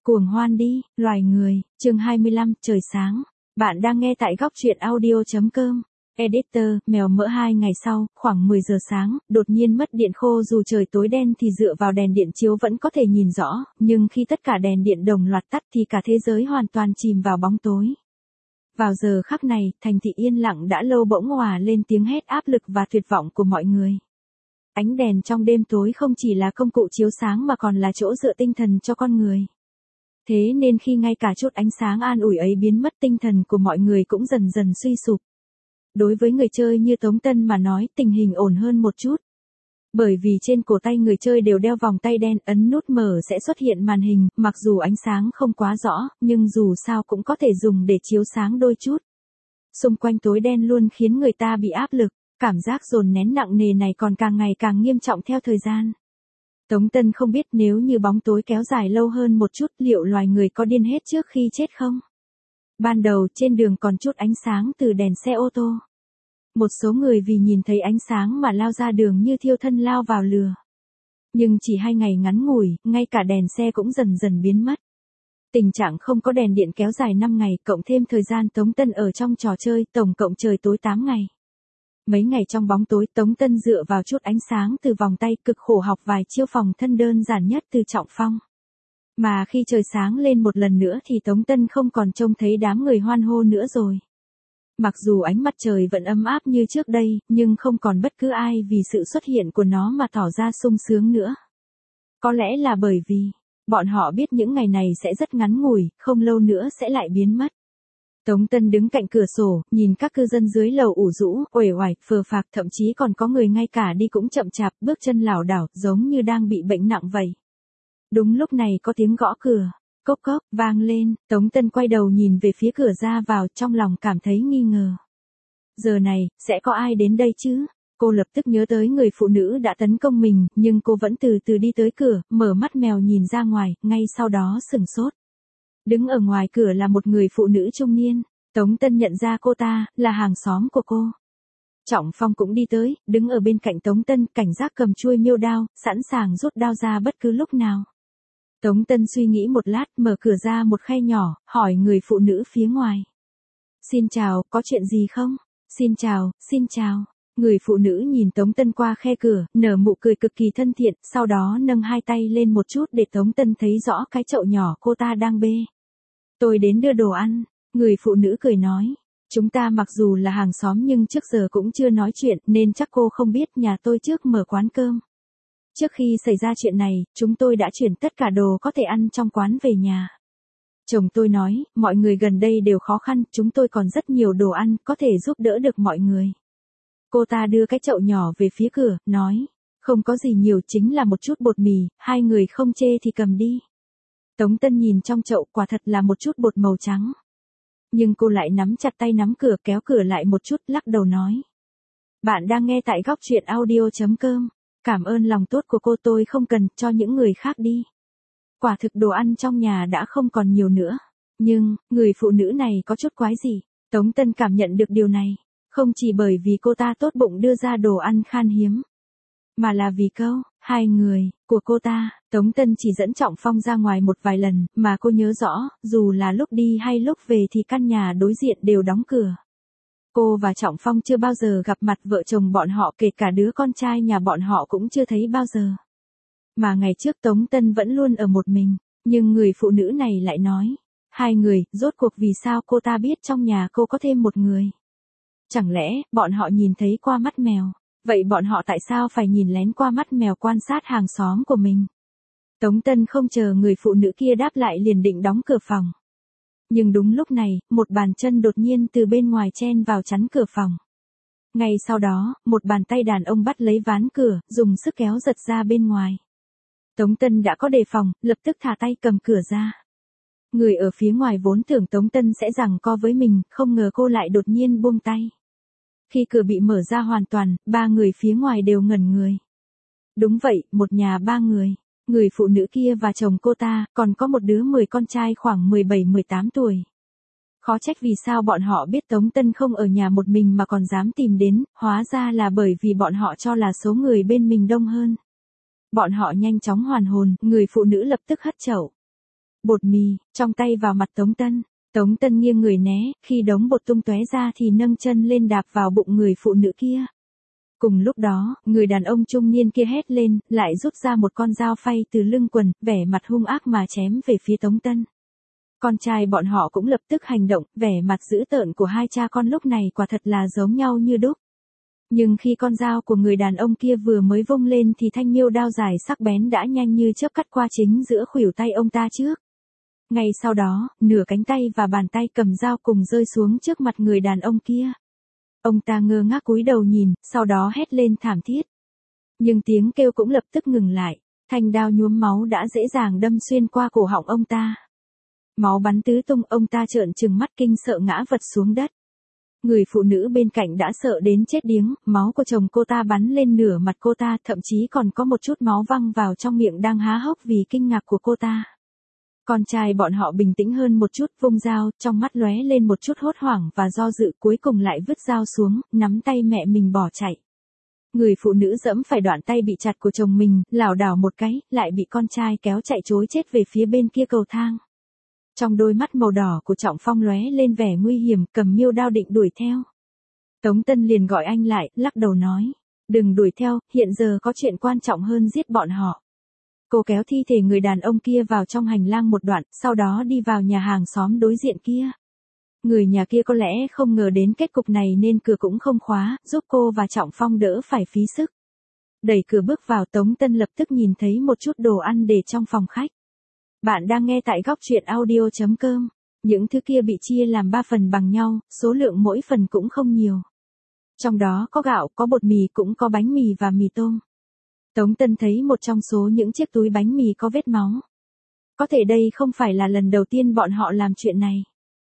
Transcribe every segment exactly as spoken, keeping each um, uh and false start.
Cuồng hoan đi, loài người, chương hai mươi lăm, trời sáng. Bạn đang nghe tại góc truyện audio.com. Editor, mèo mỡ hai ngày sau, khoảng mười giờ sáng, đột nhiên mất điện khô dù trời tối đen thì dựa vào đèn điện chiếu vẫn có thể nhìn rõ, nhưng khi tất cả đèn điện đồng loạt tắt thì cả thế giới hoàn toàn chìm vào bóng tối. Vào giờ khắc này, thành thị yên lặng đã lâu bỗng hòa lên tiếng hét áp lực và tuyệt vọng của mọi người. Ánh đèn trong đêm tối không chỉ là công cụ chiếu sáng mà còn là chỗ dựa tinh thần cho con người. Thế nên khi ngay cả chút ánh sáng an ủi ấy biến mất, tinh thần của mọi người cũng dần dần suy sụp. Đối với người chơi như Tống Tân mà nói, tình hình ổn hơn một chút. Bởi vì trên cổ tay người chơi đều đeo vòng tay đen, ấn nút mở sẽ xuất hiện màn hình, mặc dù ánh sáng không quá rõ, nhưng dù sao cũng có thể dùng để chiếu sáng đôi chút. Xung quanh tối đen luôn khiến người ta bị áp lực, cảm giác dồn nén nặng nề này còn càng ngày càng nghiêm trọng theo thời gian. Tống Tân không biết nếu như bóng tối kéo dài lâu hơn một chút liệu loài người có điên hết trước khi chết không? Ban đầu trên đường còn chút ánh sáng từ đèn xe ô tô. Một số người vì nhìn thấy ánh sáng mà lao ra đường như thiêu thân lao vào lửa. Nhưng chỉ hai ngày ngắn ngủi, ngay cả đèn xe cũng dần dần biến mất. Tình trạng không có đèn điện kéo dài năm ngày, cộng thêm thời gian Tống Tân ở trong trò chơi, tổng cộng trời tối tám ngày. Mấy ngày trong bóng tối, Tống Tân dựa vào chút ánh sáng từ vòng tay, cực khổ học vài chiêu phòng thân đơn giản nhất từ Trọng Phong. Mà khi trời sáng lên một lần nữa thì Tống Tân không còn trông thấy đám người hoan hô nữa rồi. Mặc dù ánh mặt trời vẫn ấm áp như trước đây, nhưng không còn bất cứ ai vì sự xuất hiện của nó mà tỏ ra sung sướng nữa. Có lẽ là bởi vì, bọn họ biết những ngày này sẽ rất ngắn ngủi, không lâu nữa sẽ lại biến mất. Tống Tân đứng cạnh cửa sổ, nhìn các cư dân dưới lầu ủ rũ, uể oải, phờ phạc, thậm chí còn có người ngay cả đi cũng chậm chạp, bước chân lảo đảo, giống như đang bị bệnh nặng vậy. Đúng lúc này có tiếng gõ cửa, cốc cốc, vang lên, Tống Tân quay đầu nhìn về phía cửa ra vào, trong lòng cảm thấy nghi ngờ. Giờ này, sẽ có ai đến đây chứ? Cô lập tức nhớ tới người phụ nữ đã tấn công mình, nhưng cô vẫn từ từ đi tới cửa, mở mắt mèo nhìn ra ngoài, ngay sau đó sửng sốt. Đứng ở ngoài cửa là một người phụ nữ trung niên, Tống Tân nhận ra cô ta, là hàng xóm của cô. Trọng Phong cũng đi tới, đứng ở bên cạnh Tống Tân, cảnh giác cầm chuôi miêu đao, sẵn sàng rút đao ra bất cứ lúc nào. Tống Tân suy nghĩ một lát, mở cửa ra một khe nhỏ, hỏi người phụ nữ phía ngoài. Xin chào, có chuyện gì không? Xin chào, xin chào. Người phụ nữ nhìn Tống Tân qua khe cửa, nở nụ cười cực kỳ thân thiện, sau đó nâng hai tay lên một chút để Tống Tân thấy rõ cái chậu nhỏ cô ta đang bê. Tôi đến đưa đồ ăn, người phụ nữ cười nói. Chúng ta mặc dù là hàng xóm nhưng trước giờ cũng chưa nói chuyện nên chắc cô không biết nhà tôi trước mở quán cơm. Trước khi xảy ra chuyện này, chúng tôi đã chuyển tất cả đồ có thể ăn trong quán về nhà. Chồng tôi nói, mọi người gần đây đều khó khăn, chúng tôi còn rất nhiều đồ ăn, có thể giúp đỡ được mọi người. Cô ta đưa cái chậu nhỏ về phía cửa, nói, không có gì nhiều, chính là một chút bột mì, hai người không chê thì cầm đi. Tống Tân nhìn trong chậu, quả thật là một chút bột màu trắng. Nhưng cô lại nắm chặt tay nắm cửa, kéo cửa lại một chút, lắc đầu nói. Bạn đang nghe tại góc truyện audio.com. Cảm ơn lòng tốt của cô, tôi không cần, cho những người khác đi. Quả thực đồ ăn trong nhà đã không còn nhiều nữa. Nhưng, người phụ nữ này có chút quái gì? Tống Tân cảm nhận được điều này. Không chỉ bởi vì cô ta tốt bụng đưa ra đồ ăn khan hiếm. Mà là vì câu, hai người, của cô ta. Tống Tân chỉ dẫn Trọng Phong ra ngoài một vài lần, mà cô nhớ rõ, dù là lúc đi hay lúc về thì căn nhà đối diện đều đóng cửa. Cô và Trọng Phong chưa bao giờ gặp mặt vợ chồng bọn họ, kể cả đứa con trai nhà bọn họ cũng chưa thấy bao giờ. Mà ngày trước Tống Tân vẫn luôn ở một mình, nhưng người phụ nữ này lại nói, hai người, rốt cuộc vì sao cô ta biết trong nhà cô có thêm một người? Chẳng lẽ, bọn họ nhìn thấy qua mắt mèo, vậy bọn họ tại sao phải nhìn lén qua mắt mèo quan sát hàng xóm của mình? Tống Tân không chờ người phụ nữ kia đáp lại liền định đóng cửa phòng. Nhưng đúng lúc này, một bàn chân đột nhiên từ bên ngoài chen vào chắn cửa phòng. Ngay sau đó, một bàn tay đàn ông bắt lấy ván cửa, dùng sức kéo giật ra bên ngoài. Tống Tân đã có đề phòng, lập tức thả tay cầm cửa ra. Người ở phía ngoài vốn tưởng Tống Tân sẽ giằng co với mình, không ngờ cô lại đột nhiên buông tay. Khi cửa bị mở ra hoàn toàn, ba người phía ngoài đều ngẩn người. Đúng vậy, một nhà ba người. Người phụ nữ kia và chồng cô ta, còn có một đứa mười con trai khoảng mười bảy mười tám tuổi. Khó trách vì sao bọn họ biết Tống Tân không ở nhà một mình mà còn dám tìm đến, hóa ra là bởi vì bọn họ cho là số người bên mình đông hơn. Bọn họ nhanh chóng hoàn hồn, người phụ nữ lập tức hất chậu. bột mì, trong tay vào mặt Tống Tân. Tống Tân nghiêng người né, khi đống bột tung tóe ra thì nâng chân lên đạp vào bụng người phụ nữ kia. Cùng lúc đó, người đàn ông trung niên kia hét lên, lại rút ra một con dao phay từ lưng quần, vẻ mặt hung ác mà chém về phía Tống Tân. Con trai bọn họ cũng lập tức hành động, vẻ mặt dữ tợn của hai cha con lúc này quả thật là giống nhau như đúc. Nhưng khi con dao của người đàn ông kia vừa mới vung lên thì thanh miêu đao dài sắc bén đã nhanh như chớp cắt qua chính giữa khuỷu tay ông ta trước. Ngay sau đó, nửa cánh tay và bàn tay cầm dao cùng rơi xuống trước mặt người đàn ông kia. Ông ta ngơ ngác cúi đầu nhìn, sau đó hét lên thảm thiết. Nhưng tiếng kêu cũng lập tức ngừng lại, thanh đao nhuốm máu đã dễ dàng đâm xuyên qua cổ họng ông ta. Máu bắn tứ tung, ông ta trợn trừng mắt kinh sợ ngã vật xuống đất. Người phụ nữ bên cạnh đã sợ đến chết điếng, máu của chồng cô ta bắn lên nửa mặt cô ta, thậm chí còn có một chút máu văng vào trong miệng đang há hốc vì kinh ngạc của cô ta. Con trai bọn họ bình tĩnh hơn một chút, vung dao, trong mắt lóe lên một chút hốt hoảng và do dự, cuối cùng lại vứt dao xuống, nắm tay mẹ mình bỏ chạy. Người phụ nữ giẫm phải đoạn tay bị chặt của chồng mình, lảo đảo một cái, lại bị con trai kéo chạy trối chết về phía bên kia cầu thang. Trong đôi mắt màu đỏ của Trọng Phong lóe lên vẻ nguy hiểm, cầm miêu đao định đuổi theo. Tống Tân liền gọi anh lại, lắc đầu nói, đừng đuổi theo, hiện giờ có chuyện quan trọng hơn giết bọn họ. Cô kéo thi thể người đàn ông kia vào trong hành lang một đoạn, sau đó đi vào nhà hàng xóm đối diện kia. Người nhà kia có lẽ không ngờ đến kết cục này nên cửa cũng không khóa, giúp cô và Trọng Phong đỡ phải phí sức. Đẩy cửa bước vào, Tống Tân lập tức nhìn thấy một chút đồ ăn để trong phòng khách. Bạn đang nghe tại góc truyện audio chấm com. Những thứ kia bị chia làm ba phần bằng nhau, số lượng mỗi phần cũng không nhiều. Trong đó có gạo, có bột mì, cũng có bánh mì và mì tôm. Tống Tân thấy một trong số những chiếc túi bánh mì có vết máu. Có thể đây không phải là lần đầu tiên bọn họ làm chuyện này.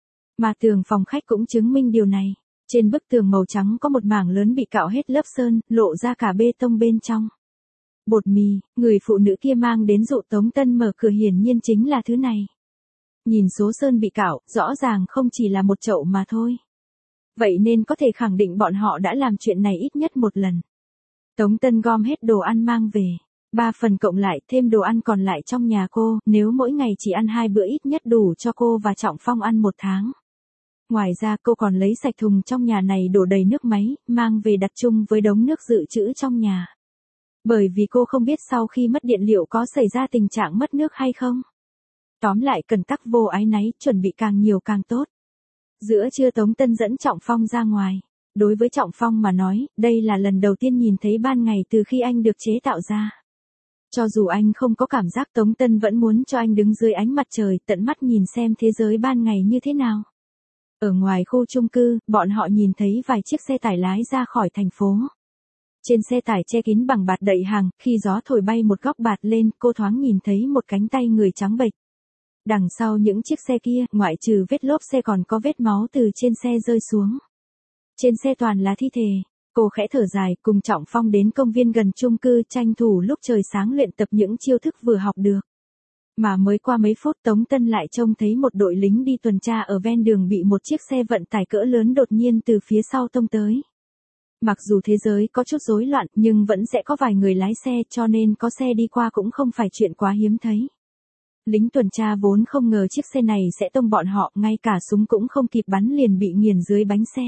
Mà tường phòng khách cũng chứng minh điều này. Trên bức tường màu trắng có một mảng lớn bị cạo hết lớp sơn, lộ ra cả bê tông bên trong. Bột mì, người phụ nữ kia mang đến dụ Tống Tân mở cửa hiển nhiên chính là thứ này. Nhìn số sơn bị cạo, rõ ràng không chỉ là một chậu mà thôi. Vậy nên có thể khẳng định bọn họ đã làm chuyện này ít nhất một lần. Tống Tân gom hết đồ ăn mang về. Ba phần cộng lại thêm đồ ăn còn lại trong nhà cô, nếu mỗi ngày chỉ ăn hai bữa ít nhất đủ cho cô và Trọng Phong ăn một tháng. Ngoài ra cô còn lấy sạch thùng trong nhà này đổ đầy nước máy, mang về đặt chung với đống nước dự trữ trong nhà. Bởi vì cô không biết sau khi mất điện liệu có xảy ra tình trạng mất nước hay không. Tóm lại cần tắc vô ái náy, chuẩn bị càng nhiều càng tốt. Giữa trưa Tống Tân dẫn Trọng Phong ra ngoài. Đối với Trọng Phong mà nói, đây là lần đầu tiên nhìn thấy ban ngày từ khi anh được chế tạo ra. Cho dù anh không có cảm giác, Tống Tân vẫn muốn cho anh đứng dưới ánh mặt trời, tận mắt nhìn xem thế giới ban ngày như thế nào. Ở ngoài khu chung cư, bọn họ nhìn thấy vài chiếc xe tải lái ra khỏi thành phố. Trên xe tải che kín bằng bạt đậy hàng, khi gió thổi bay một góc bạt lên, cô thoáng nhìn thấy một cánh tay người trắng bệch. Đằng sau những chiếc xe kia, ngoại trừ vết lốp xe còn có vết máu từ trên xe rơi xuống. Trên xe toàn là thi thể. Cô khẽ thở dài, cùng Trọng Phong đến công viên gần chung cư, tranh thủ lúc trời sáng luyện tập những chiêu thức vừa học được. Mà mới qua mấy phút, Tống Tân lại trông thấy một đội lính đi tuần tra ở ven đường bị một chiếc xe vận tải cỡ lớn đột nhiên từ phía sau tông tới. Mặc dù thế giới có chút rối loạn, nhưng vẫn sẽ có vài người lái xe, cho nên có xe đi qua cũng không phải chuyện quá hiếm thấy. Lính tuần tra vốn không ngờ chiếc xe này sẽ tông bọn họ, ngay cả súng cũng không kịp bắn liền bị nghiền dưới bánh xe.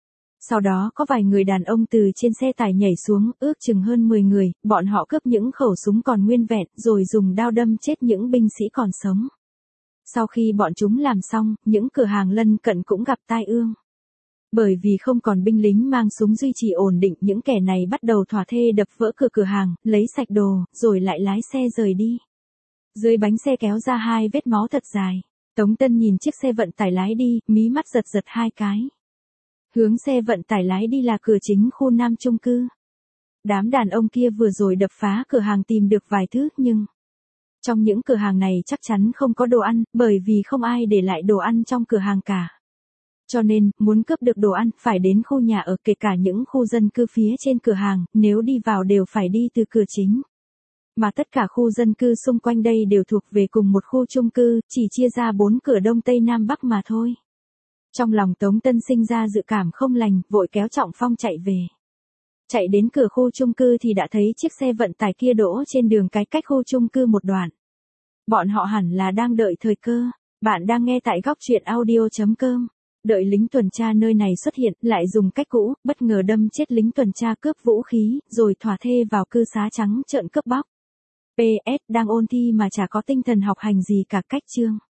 Sau đó có vài người đàn ông từ trên xe tải nhảy xuống, ước chừng hơn mười người, bọn họ cướp những khẩu súng còn nguyên vẹn, rồi dùng đao đâm chết những binh sĩ còn sống. Sau khi bọn chúng làm xong, những cửa hàng lân cận cũng gặp tai ương. Bởi vì không còn binh lính mang súng duy trì ổn định, những kẻ này bắt đầu thỏa thê đập vỡ cửa cửa hàng, lấy sạch đồ, rồi lại lái xe rời đi. Dưới bánh xe kéo ra hai vết máu thật dài. Tống Tân nhìn chiếc xe vận tải lái đi, mí mắt giật giật hai cái. Hướng xe vận tải lái đi là cửa chính khu Nam chung cư. Đám đàn ông kia vừa rồi đập phá cửa hàng tìm được vài thứ, nhưng trong những cửa hàng này chắc chắn không có đồ ăn, bởi vì không ai để lại đồ ăn trong cửa hàng cả. Cho nên, muốn cướp được đồ ăn, phải đến khu nhà ở, kể cả những khu dân cư phía trên cửa hàng, nếu đi vào đều phải đi từ cửa chính. Mà tất cả khu dân cư xung quanh đây đều thuộc về cùng một khu chung cư, chỉ chia ra bốn cửa đông tây nam bắc mà thôi. Trong lòng Tống Tân sinh ra dự cảm không lành, vội kéo Trọng Phong chạy về. Chạy đến cửa khu chung cư thì đã thấy chiếc xe vận tải kia đỗ trên đường cái cách khu chung cư một đoạn. Bọn họ hẳn là đang đợi thời cơ. Bạn đang nghe tại góc truyện audio.com. Đợi lính tuần tra nơi này xuất hiện, lại dùng cách cũ, bất ngờ đâm chết lính tuần tra cướp vũ khí, rồi thỏa thê vào cư xá trắng trợn cướp bóc. pê ét đang ôn thi mà chả có tinh thần học hành gì cả cách chương.